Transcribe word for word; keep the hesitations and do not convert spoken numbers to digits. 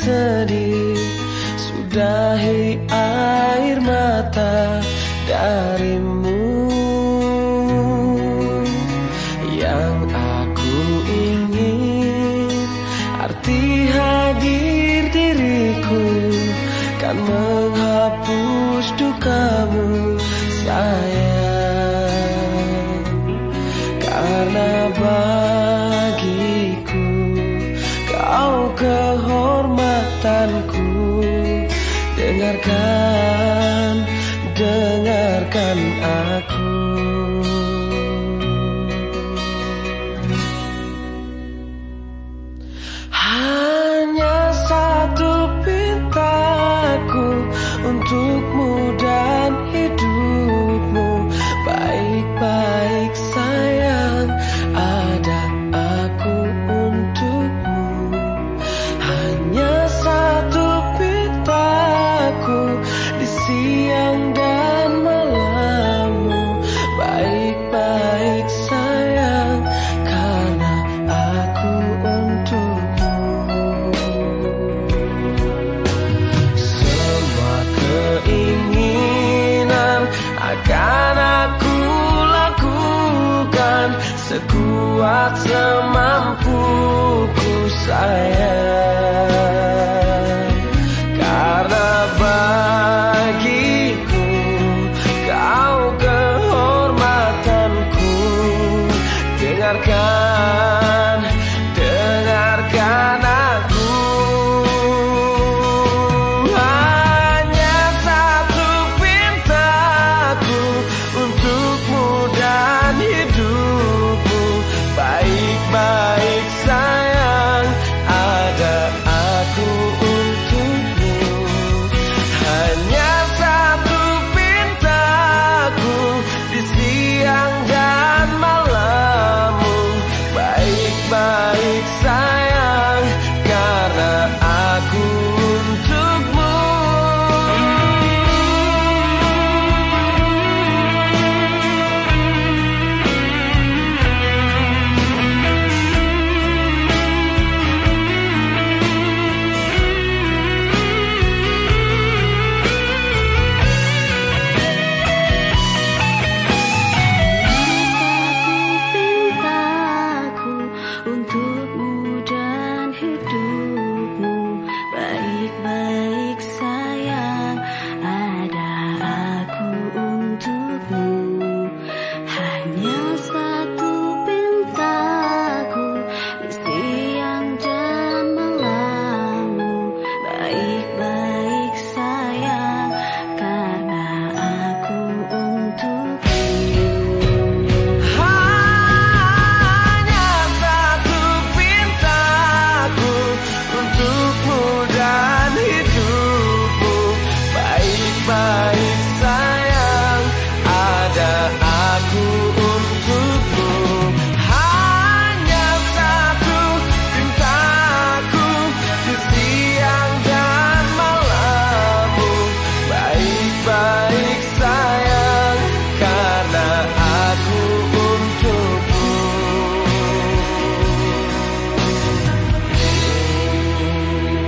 sedih, sudahi air mata darimu. Yang aku ingin, arti hadir diriku kan menghapus dukamu sayang. Karena bagiku kau kehormatanku. Dengarkan, dengarkan aku. Hanya satu pintaku untukmu dan hidupmu. Baik-baik sayang, ada aku untukmu. Hanya satu pintaku di siang dan malammu. Baik-baik sayang, karena aku untukmu. Semua keinginan akan aku lakukan sekuat semampuku sayang.